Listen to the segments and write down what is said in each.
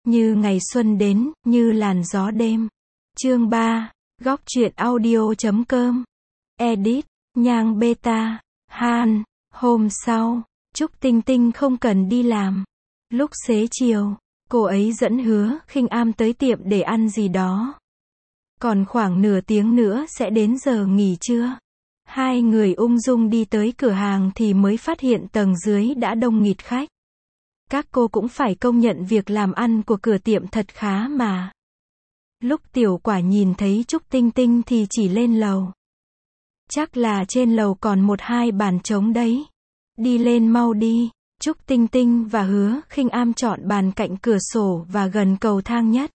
Như ngày xuân đến, như làn gió đêm. Chương 3, Góc truyện audio.com. Edit, Nhang Beta, Han. Hôm sau, Trúc Tinh Tinh không cần đi làm. Lúc xế chiều, cô ấy dẫn Hứa Khinh Am tới tiệm để ăn gì đó. Còn khoảng nửa tiếng nữa sẽ đến giờ nghỉ trưa. Hai người ung dung đi tới cửa hàng thì mới phát hiện tầng dưới đã đông nghịt khách. Các cô cũng phải công nhận việc làm ăn của cửa tiệm thật khá mà. Lúc Tiểu Quả nhìn thấy Trúc Tinh Tinh thì chỉ lên lầu. Chắc là trên lầu còn 1-2 bàn trống đấy. Đi lên mau đi. Trúc Tinh Tinh và Hứa Khinh Am chọn bàn cạnh cửa sổ và gần cầu thang nhất.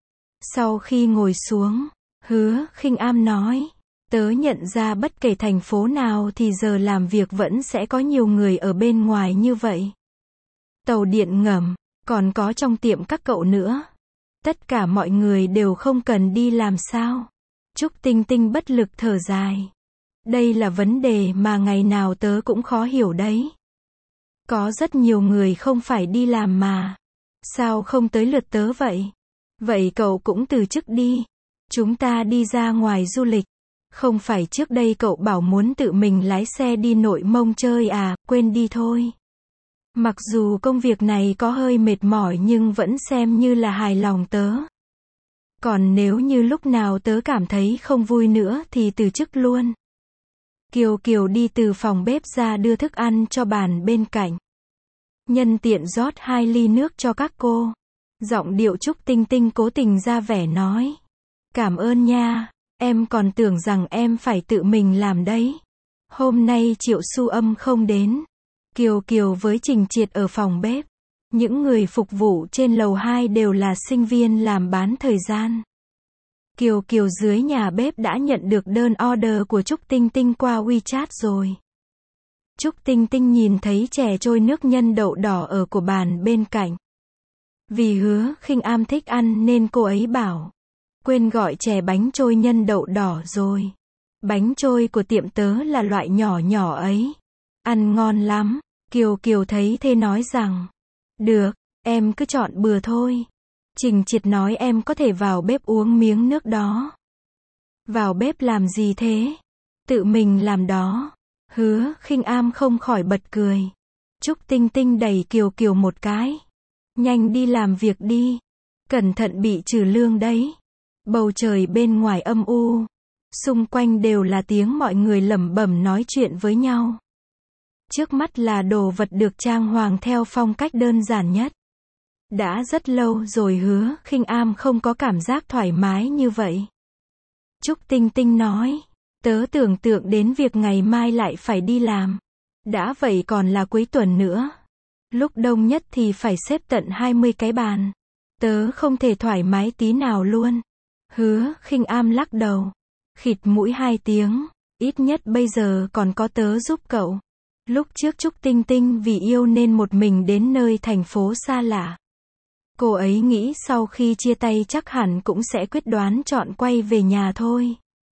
Sau khi ngồi xuống, Hứa Khinh Am nói, tớ nhận ra bất kể thành phố nào thì giờ làm việc vẫn sẽ có nhiều người ở bên ngoài như vậy. Tàu điện ngầm, còn có trong tiệm các cậu nữa. Tất cả mọi người đều không cần đi làm sao? Trúc Tinh Tinh bất lực thở dài. Đây là vấn đề mà ngày nào tớ cũng khó hiểu đấy. Có rất nhiều người không phải đi làm mà. Sao không tới lượt tớ vậy? Vậy cậu cũng từ chức đi. Chúng ta đi ra ngoài du lịch. Không phải trước đây cậu bảo muốn tự mình lái xe đi Nội Mông chơi à, quên đi thôi. Mặc dù công việc này có hơi mệt mỏi nhưng vẫn xem như là hài lòng tớ. Còn nếu như lúc nào tớ cảm thấy không vui nữa thì từ chức luôn. Kiều Kiều đi từ phòng bếp ra đưa thức ăn cho bàn bên cạnh. Nhân tiện rót 2 ly nước cho các cô. Giọng điệu Trúc Tinh Tinh cố tình ra vẻ nói. Cảm ơn nha, em còn tưởng rằng em phải tự mình làm đấy. Hôm nay Triệu Su Âm không đến. Kiều Kiều với Trình Triệt ở phòng bếp. Những người phục vụ trên lầu 2 đều là sinh viên làm bán thời gian. Kiều Kiều dưới nhà bếp đã nhận được đơn order của Trúc Tinh Tinh qua WeChat rồi. Trúc Tinh Tinh nhìn thấy chè trôi nước nhân đậu đỏ ở của bàn bên cạnh. Vì Hứa Khinh Am thích ăn nên cô ấy bảo. Quên gọi chè bánh trôi nhân đậu đỏ rồi. Bánh trôi của tiệm tớ là loại nhỏ nhỏ ấy. Ăn ngon lắm. Kiều Kiều thấy thế nói rằng. Được, em cứ chọn bừa thôi. Trình Triệt nói em có thể vào bếp uống miếng nước đó. Vào bếp làm gì thế? Tự mình làm đó. Hứa Khinh Am không khỏi bật cười. Trúc Tinh Tinh đẩy Kiều Kiều một cái. Nhanh đi làm việc đi. Cẩn thận bị trừ lương đấy. Bầu trời bên ngoài âm u. Xung quanh đều là tiếng mọi người lẩm bẩm nói chuyện với nhau. Trước mắt là đồ vật được trang hoàng theo phong cách đơn giản nhất. Đã rất lâu rồi Hứa Khinh Am không có cảm giác thoải mái như vậy. Trúc Tinh Tinh nói. Tớ tưởng tượng đến việc ngày mai lại phải đi làm. Đã vậy còn là cuối tuần nữa. Lúc đông nhất thì phải xếp tận 20 cái bàn. Tớ không thể thoải mái tí nào luôn. Hứa Khinh Am lắc đầu. Khịt mũi 2 tiếng. Ít nhất bây giờ còn có tớ giúp cậu. Lúc trước Trúc Tinh Tinh vì yêu nên một mình đến nơi thành phố xa lạ. Cô ấy nghĩ sau khi chia tay chắc hẳn cũng sẽ quyết đoán chọn quay về nhà thôi.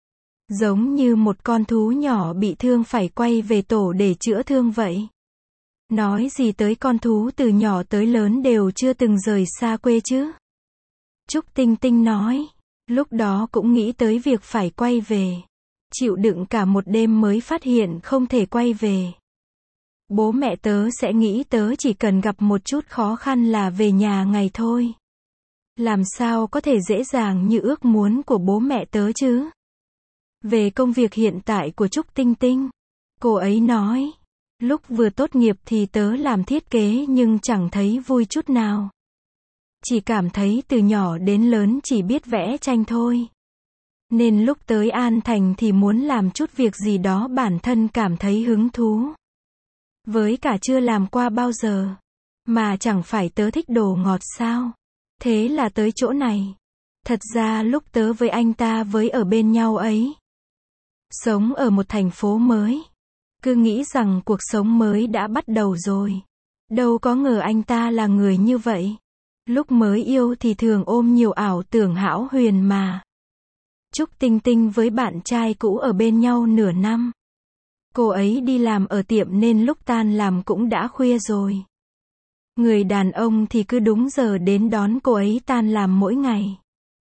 Giống như một con thú nhỏ bị thương phải quay về tổ để chữa thương vậy. Nói gì tới con thú từ nhỏ tới lớn đều chưa từng rời xa quê chứ. Trúc Tinh Tinh nói. Lúc đó cũng nghĩ tới việc phải quay về. Chịu đựng cả một đêm mới phát hiện không thể quay về. Bố mẹ tớ sẽ nghĩ tớ chỉ cần gặp một chút khó khăn là về nhà ngày thôi. Làm sao có thể dễ dàng như ước muốn của bố mẹ tớ chứ? Về công việc hiện tại của Trúc Tinh Tinh, cô ấy nói, lúc vừa tốt nghiệp thì tớ làm thiết kế nhưng chẳng thấy vui chút nào. Chỉ cảm thấy từ nhỏ đến lớn chỉ biết vẽ tranh thôi. Nên lúc tới An Thành thì muốn làm chút việc gì đó bản thân cảm thấy hứng thú. Với cả chưa làm qua bao giờ. Mà chẳng phải tớ thích đồ ngọt sao? Thế là tới chỗ này. Thật ra lúc tớ với anh ta với ở bên nhau ấy. Sống ở một thành phố mới. Cứ nghĩ rằng cuộc sống mới đã bắt đầu rồi. Đâu có ngờ anh ta là người như vậy. Lúc mới yêu thì thường ôm nhiều ảo tưởng hão huyền mà. Trúc Tinh Tinh với bạn trai cũ ở bên nhau nửa năm. Cô ấy đi làm ở tiệm nên lúc tan làm cũng đã khuya rồi. Người đàn ông thì cứ đúng giờ đến đón cô ấy tan làm mỗi ngày.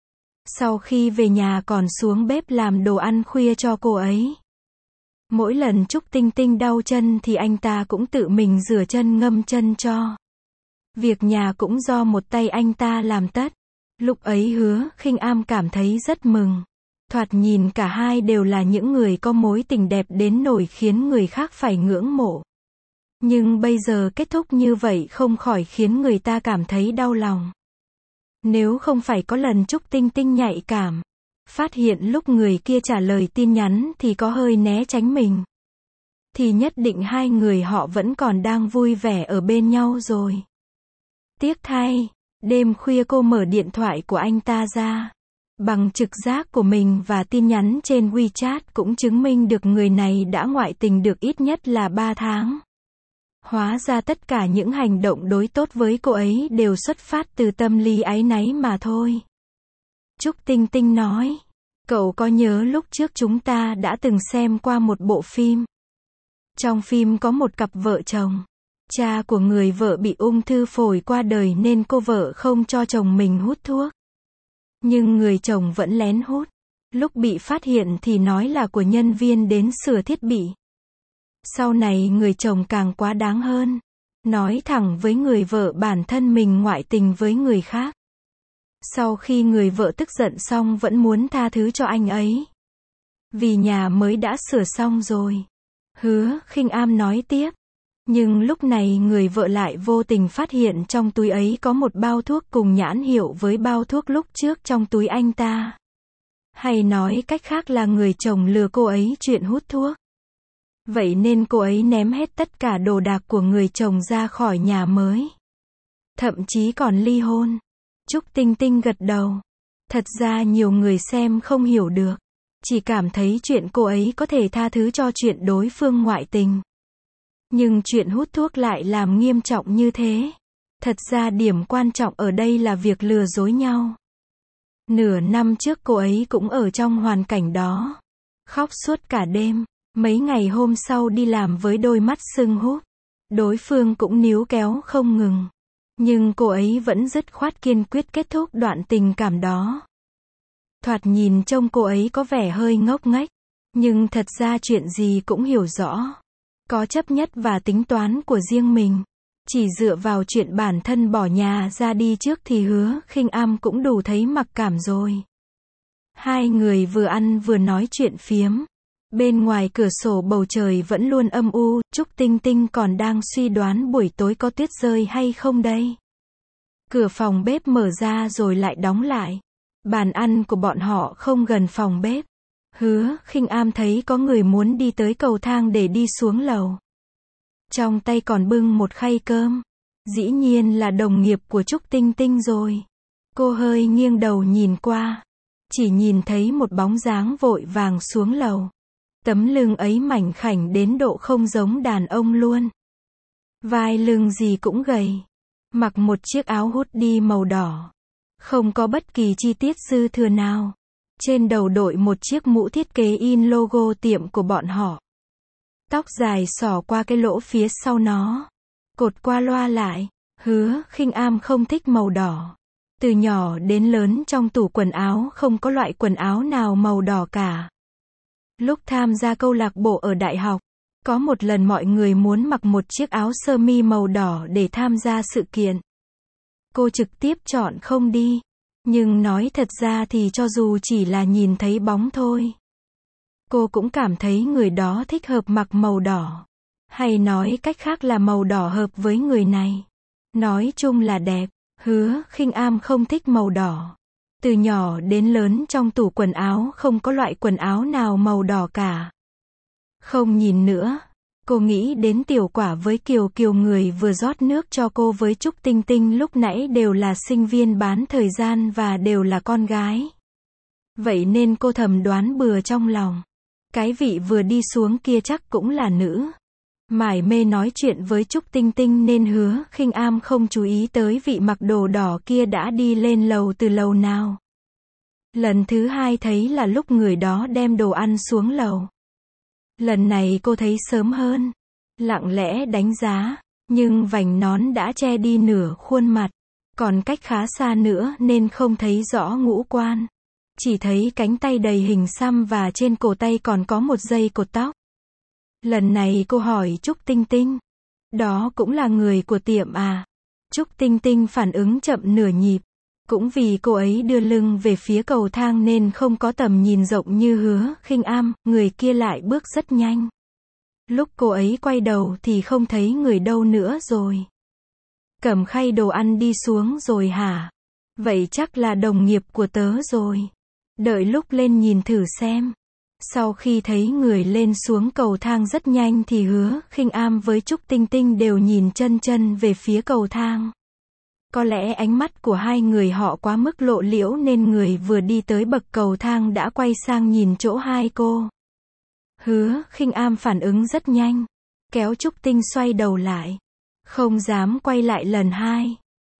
Sau khi về nhà còn xuống bếp làm đồ ăn khuya cho cô ấy. Mỗi lần Trúc Tinh Tinh đau chân thì anh ta cũng tự mình rửa chân ngâm chân cho. Việc nhà cũng do một tay anh ta làm tất. Lúc ấy Hứa Khinh Am cảm thấy rất mừng. Thoạt nhìn cả hai đều là những người có mối tình đẹp đến nỗi khiến người khác phải ngưỡng mộ. Nhưng bây giờ kết thúc như vậy không khỏi khiến người ta cảm thấy đau lòng. Nếu không phải có lần Trúc Tinh Tinh nhạy cảm, phát hiện lúc người kia trả lời tin nhắn thì có hơi né tránh mình, thì nhất định hai người họ vẫn còn đang vui vẻ ở bên nhau rồi. Tiếc thay, đêm khuya cô mở điện thoại của anh ta ra. Bằng trực giác của mình và tin nhắn trên WeChat cũng chứng minh được người này đã ngoại tình được ít nhất là 3 tháng. Hóa ra tất cả những hành động đối tốt với cô ấy đều xuất phát từ tâm lý áy náy mà thôi. Trúc Tinh Tinh nói, cậu có nhớ lúc trước chúng ta đã từng xem qua một bộ phim. Trong phim có một cặp vợ chồng. Cha của người vợ bị ung thư phổi qua đời nên cô vợ không cho chồng mình hút thuốc. Nhưng người chồng vẫn lén hút. Lúc bị phát hiện thì nói là của nhân viên đến sửa thiết bị. Sau này người chồng càng quá đáng hơn. Nói thẳng với người vợ bản thân mình ngoại tình với người khác. Sau khi người vợ tức giận xong vẫn muốn tha thứ cho anh ấy. Vì nhà mới đã sửa xong rồi. Hứa Khinh Am nói tiếp. Nhưng lúc này người vợ lại vô tình phát hiện trong túi ấy có một bao thuốc cùng nhãn hiệu với bao thuốc lúc trước trong túi anh ta. Hay nói cách khác là người chồng lừa cô ấy chuyện hút thuốc. Vậy nên cô ấy ném hết tất cả đồ đạc của người chồng ra khỏi nhà mới. Thậm chí còn ly hôn. Trúc Tinh Tinh gật đầu. Thật ra nhiều người xem không hiểu được. Chỉ cảm thấy chuyện cô ấy có thể tha thứ cho chuyện đối phương ngoại tình. Nhưng chuyện hút thuốc lại làm nghiêm trọng như thế. Thật ra điểm quan trọng ở đây là việc lừa dối nhau. Nửa năm trước cô ấy cũng ở trong hoàn cảnh đó. Khóc suốt cả đêm. Mấy ngày hôm sau đi làm với đôi mắt sưng húp. Đối phương cũng níu kéo không ngừng. Nhưng cô ấy vẫn dứt khoát kiên quyết kết thúc đoạn tình cảm đó. Thoạt nhìn trông cô ấy có vẻ hơi ngốc nghếch. Nhưng thật ra chuyện gì cũng hiểu rõ. Có chấp nhất và tính toán của riêng mình. Chỉ dựa vào chuyện bản thân bỏ nhà ra đi trước thì Hứa Khinh Am cũng đủ thấy mặc cảm rồi. Hai người vừa ăn vừa nói chuyện phiếm. Bên ngoài cửa sổ bầu trời vẫn luôn âm u, Trúc Tinh Tinh còn đang suy đoán buổi tối có tuyết rơi hay không đây. Cửa phòng bếp mở ra rồi lại đóng lại. Bàn ăn của bọn họ không gần phòng bếp. Hứa Khinh Am thấy có người muốn đi tới cầu thang để đi xuống lầu. Trong tay còn bưng một khay cơm. Dĩ nhiên là đồng nghiệp của Trúc Tinh Tinh rồi. Cô hơi nghiêng đầu nhìn qua. Chỉ nhìn thấy một bóng dáng vội vàng xuống lầu. Tấm lưng ấy mảnh khảnh đến độ không giống đàn ông luôn. Vai lưng gì cũng gầy. Mặc một chiếc áo hoodie màu đỏ. Không có bất kỳ chi tiết dư thừa nào. Trên đầu đội một chiếc mũ thiết kế in logo tiệm của bọn họ. Tóc dài xõa qua cái lỗ phía sau nó. Cột qua loa lại. Hứa Khinh Am không thích màu đỏ. Từ nhỏ đến lớn trong tủ quần áo không có loại quần áo nào màu đỏ cả. Lúc tham gia câu lạc bộ ở đại học, có một lần mọi người muốn mặc một chiếc áo sơ mi màu đỏ để tham gia sự kiện. Cô trực tiếp chọn không đi. Nhưng nói thật ra thì cho dù chỉ là nhìn thấy bóng thôi, cô cũng cảm thấy người đó thích hợp mặc màu đỏ. Hay nói cách khác là màu đỏ hợp với người này. Nói chung là đẹp. Hứa Khinh Am không thích màu đỏ. Từ nhỏ đến lớn trong tủ quần áo không có loại quần áo nào màu đỏ cả. Không nhìn nữa. Cô nghĩ đến Tiểu Quả với Kiều Kiều người vừa rót nước cho cô với Trúc Tinh Tinh lúc nãy đều là sinh viên bán thời gian và đều là con gái. Vậy nên cô thầm đoán bừa trong lòng. Cái vị vừa đi xuống kia chắc cũng là nữ. Mải mê nói chuyện với Trúc Tinh Tinh nên Hứa Khinh Am không chú ý tới vị mặc đồ đỏ kia đã đi lên lầu từ lầu nào. Lần thứ hai thấy là lúc người đó đem đồ ăn xuống lầu. Lần này cô thấy sớm hơn. Lặng lẽ đánh giá. Nhưng vành nón đã che đi nửa khuôn mặt, còn cách khá xa nữa nên không thấy rõ ngũ quan. Chỉ thấy cánh tay đầy hình xăm và trên cổ tay còn có một dây cột tóc. Lần này cô hỏi Trúc Tinh Tinh, đó cũng là người của tiệm à? Trúc Tinh Tinh phản ứng chậm nửa nhịp. Cũng vì cô ấy đưa lưng về phía cầu thang nên không có tầm nhìn rộng như Hứa Khinh Am, người kia lại bước rất nhanh. Lúc cô ấy quay đầu thì không thấy người đâu nữa rồi. Cầm khay đồ ăn đi xuống rồi hả? Vậy chắc là đồng nghiệp của tớ rồi. Đợi lúc lên nhìn thử xem. Sau khi thấy người lên xuống cầu thang rất nhanh thì Hứa Khinh Am với Trúc Tinh Tinh đều nhìn chân chân về phía cầu thang. Có lẽ ánh mắt của hai người họ quá mức lộ liễu nên người vừa đi tới bậc cầu thang đã quay sang nhìn chỗ hai cô. Hứa Khinh Am phản ứng rất nhanh, kéo Trúc Tinh xoay đầu lại. Không dám quay lại lần hai.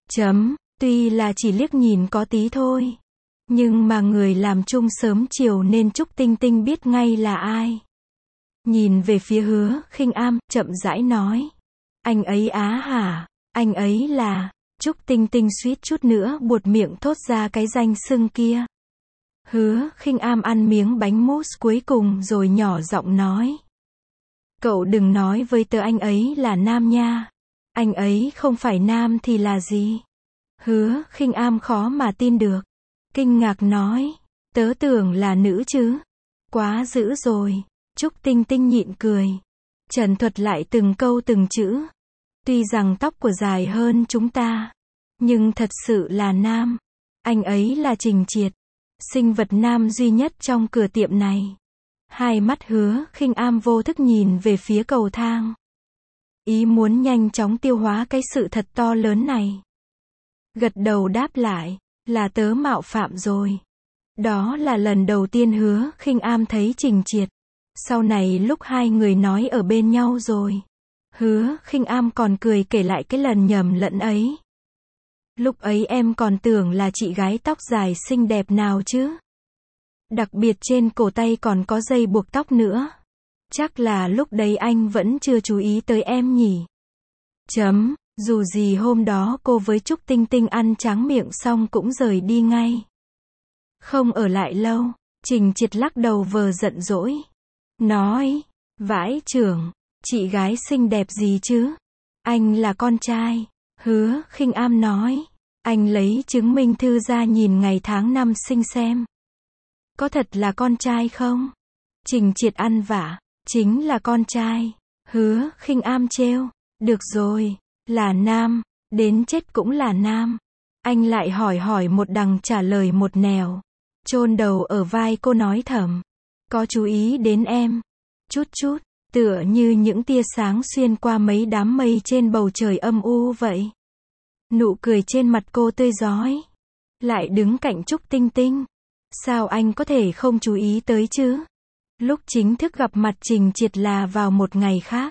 Tuy là chỉ liếc nhìn có tí thôi. Nhưng mà người làm chung sớm chiều nên Trúc Tinh Tinh biết ngay là ai. Nhìn về phía Hứa Khinh Am, chậm rãi nói. Anh ấy á hả? Anh ấy là... Trúc Tinh Tinh suýt chút nữa buột miệng thốt ra cái danh xưng kia. Hứa Khinh Am ăn miếng bánh mousse cuối cùng rồi nhỏ giọng nói. Cậu đừng nói với tớ anh ấy là nam nha. Anh ấy không phải nam thì là gì? Hứa Khinh Am khó mà tin được. Kinh ngạc nói. Tớ tưởng là nữ chứ. Quá dữ rồi. Trúc Tinh Tinh nhịn cười. Trần thuật lại từng câu từng chữ. Tuy rằng tóc của dài hơn chúng ta, nhưng thật sự là nam. Anh ấy là Trình Triệt, sinh vật nam duy nhất trong cửa tiệm này. Hai mắt Hứa Khinh Am vô thức nhìn về phía cầu thang. Ý muốn nhanh chóng tiêu hóa cái sự thật to lớn này. Gật đầu đáp lại, là tớ mạo phạm rồi. Đó là lần đầu tiên Hứa Khinh Am thấy Trình Triệt. Sau này lúc hai người nói ở bên nhau rồi, Hứa Khinh Am còn cười kể lại cái lần nhầm lẫn ấy. Lúc ấy em còn tưởng là chị gái tóc dài xinh đẹp nào chứ. Đặc biệt trên cổ tay còn có dây buộc tóc nữa. Chắc là lúc đấy anh vẫn chưa chú ý tới em nhỉ. Dù gì hôm đó cô với Trúc Tinh Tinh ăn tráng miệng xong cũng rời đi ngay. Không ở lại lâu, Trình Triệt lắc đầu vờ giận dỗi. Nói, vãi chưởng, chị gái xinh đẹp gì chứ? Anh là con trai. Hứa Khinh Am nói. Anh lấy chứng minh thư ra nhìn ngày tháng năm sinh xem. Có thật là con trai không? Trình Triệt ăn vạ. Chính là con trai. Hứa Khinh Am trêu. Được rồi, là nam. Đến chết cũng là nam. Anh lại hỏi một đằng trả lời một nẻo. Chôn đầu ở vai cô nói thầm. Có chú ý đến em. Chút chút. Tựa như những tia sáng xuyên qua mấy đám mây trên bầu trời âm u vậy. Nụ cười trên mặt cô tươi rói. Lại đứng cạnh Trúc Tinh Tinh. Sao anh có thể không chú ý tới chứ? Lúc chính thức gặp mặt Trình Triệt là vào một ngày khác.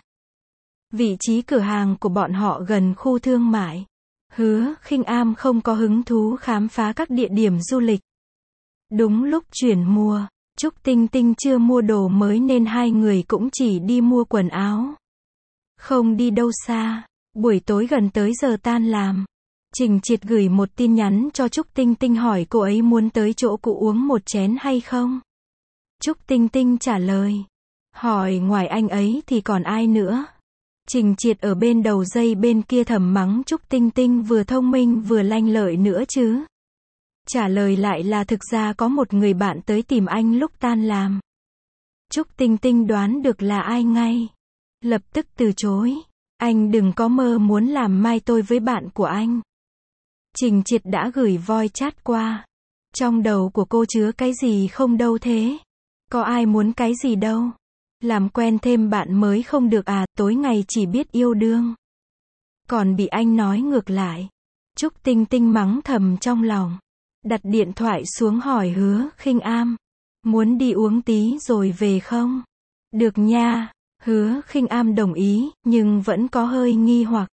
Vị trí cửa hàng của bọn họ gần khu thương mại. Hứa Khinh Am không có hứng thú khám phá các địa điểm du lịch. Đúng lúc chuyển mùa, Trúc Tinh Tinh chưa mua đồ mới nên hai người cũng chỉ đi mua quần áo. Không đi đâu xa. Buổi tối gần tới giờ tan làm, Trình Triệt gửi một tin nhắn cho Trúc Tinh Tinh hỏi cô ấy muốn tới chỗ cũ uống một chén hay không. Trúc Tinh Tinh trả lời. Hỏi ngoài anh ấy thì còn ai nữa. Trình Triệt ở bên đầu dây bên kia thầm mắng Trúc Tinh Tinh vừa thông minh vừa lanh lợi nữa chứ. Trả lời lại là thực ra có một người bạn tới tìm anh lúc tan làm. Trúc Tinh Tinh đoán được là ai ngay. Lập tức từ chối. Anh đừng có mơ muốn làm mai tôi với bạn của anh. Trình Triệt đã gửi voice chat qua. Trong đầu của cô chứa cái gì không đâu thế. Có ai muốn cái gì đâu. Làm quen thêm bạn mới không được à, tối ngày chỉ biết yêu đương. Còn bị anh nói ngược lại. Trúc Tinh Tinh mắng thầm trong lòng. Đặt điện thoại xuống hỏi Hứa Khinh Am. Muốn đi uống tí rồi về không? Được nha. Hứa Khinh Am đồng ý, nhưng vẫn có hơi nghi hoặc.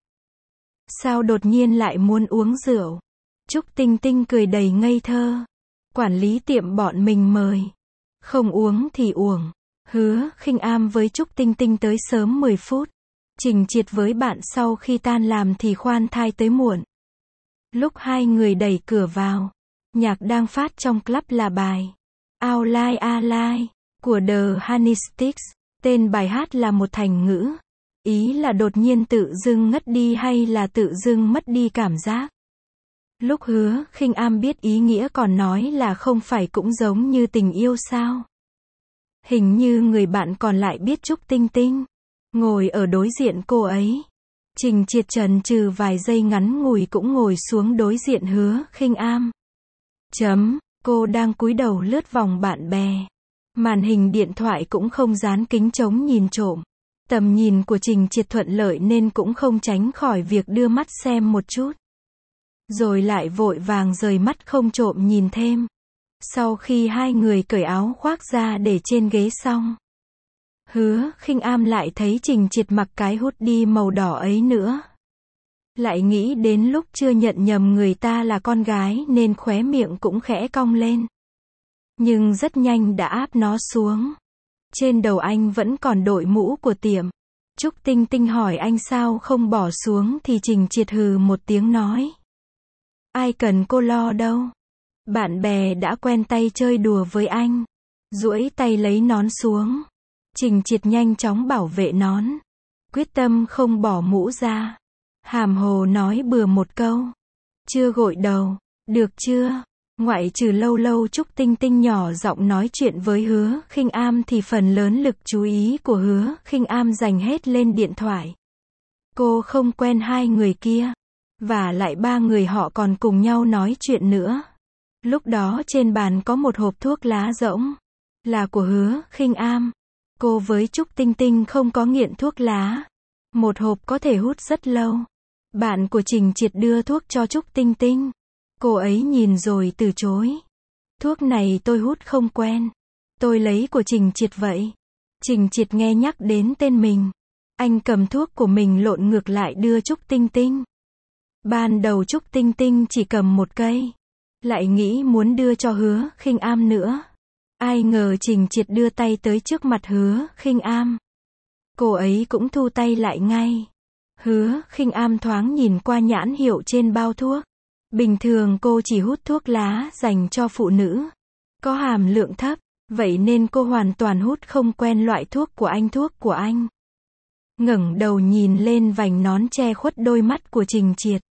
Sao đột nhiên lại muốn uống rượu? Trúc Tinh Tinh cười đầy ngây thơ. Quản lý tiệm bọn mình mời. Không uống thì uổng. Hứa Khinh Am với Trúc Tinh Tinh tới sớm 10 phút. Trình Triệt với bạn sau khi tan làm thì khoan thai tới muộn. Lúc hai người đẩy cửa vào, nhạc đang phát trong club là bài Out Like A Lie của The Honeysticks. Tên bài hát là một thành ngữ. Ý là đột nhiên tự dưng ngất đi hay là tự dưng mất đi cảm giác. Lúc Hứa Khinh Am biết ý nghĩa còn nói là không phải cũng giống như tình yêu sao? Hình như người bạn còn lại biết Trúc Tinh Tinh. Ngồi ở đối diện cô ấy. Trình Triệt chần chừ vài giây ngắn ngủi cũng ngồi xuống đối diện Hứa Khinh Am. Cô đang cúi đầu lướt vòng bạn bè. Màn hình điện thoại cũng không dán kính chống nhìn trộm. Tầm nhìn của Trình Triệt thuận lợi nên cũng không tránh khỏi việc đưa mắt xem một chút. Rồi lại vội vàng rời mắt không trộm nhìn thêm. Sau khi hai người cởi áo khoác ra để trên ghế xong, Hứa Khinh Am lại thấy Trình Triệt mặc cái hoodie màu đỏ ấy nữa. Lại nghĩ đến lúc chưa nhận nhầm người ta là con gái nên khóe miệng cũng khẽ cong lên. Nhưng rất nhanh đã áp nó xuống. Trên đầu anh vẫn còn đội mũ của tiệm. Trúc Tinh Tinh hỏi anh sao không bỏ xuống thì Trình Triệt hừ một tiếng nói. Ai cần cô lo đâu. Bạn bè đã quen tay chơi đùa với anh. Duỗi tay lấy nón xuống. Trình Triệt nhanh chóng bảo vệ nón. Quyết tâm không bỏ mũ ra. Hàm hồ nói bừa một câu. Chưa gội đầu. Được chưa? Ngoại trừ lâu lâu Trúc Tinh Tinh nhỏ giọng nói chuyện với Hứa Khinh Am thì phần lớn lực chú ý của Hứa Khinh Am dành hết lên điện thoại. Cô không quen hai người kia. Và lại ba người họ còn cùng nhau nói chuyện nữa. Lúc đó trên bàn có một hộp thuốc lá rỗng. Là của Hứa Khinh Am. Cô với Trúc Tinh Tinh không có nghiện thuốc lá. Một hộp có thể hút rất lâu. Bạn của Trình Triệt đưa thuốc cho Trúc Tinh Tinh. Cô ấy nhìn rồi từ chối. Thuốc này tôi hút không quen. Tôi lấy của Trình Triệt vậy. Trình Triệt nghe nhắc đến tên mình. Anh cầm thuốc của mình lộn ngược lại đưa Trúc Tinh Tinh. Ban đầu Trúc Tinh Tinh chỉ cầm một cây. Lại nghĩ muốn đưa cho Hứa Khinh Am nữa. Ai ngờ Trình Triệt đưa tay tới trước mặt Hứa Khinh Am. Cô ấy cũng thu tay lại ngay. Hứa Khinh Am thoáng nhìn qua nhãn hiệu trên bao thuốc. Bình thường cô chỉ hút thuốc lá dành cho phụ nữ. Có hàm lượng thấp. Vậy nên cô hoàn toàn hút không quen loại thuốc của anh. Ngẩng đầu nhìn lên vành nón che khuất đôi mắt của Trình Triệt.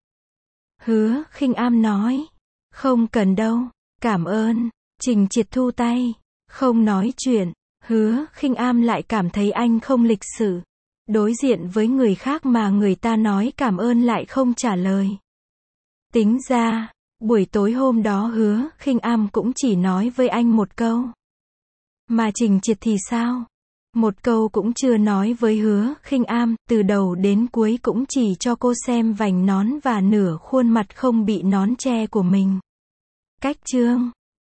Hứa Khinh Am nói. Không cần đâu. Cảm ơn. Trình Triệt thu tay. Không nói chuyện. Hứa Khinh Am lại cảm thấy anh không lịch sự. Đối diện với người khác mà người ta nói cảm ơn lại không trả lời. Tính ra, buổi tối hôm đó Hứa Khinh Am cũng chỉ nói với anh một câu. Mà Trình Triệt thì sao? Một câu cũng chưa nói với Hứa Khinh Am, từ đầu đến cuối cũng chỉ cho cô xem vành nón và nửa khuôn mặt không bị nón che của mình. Cách chương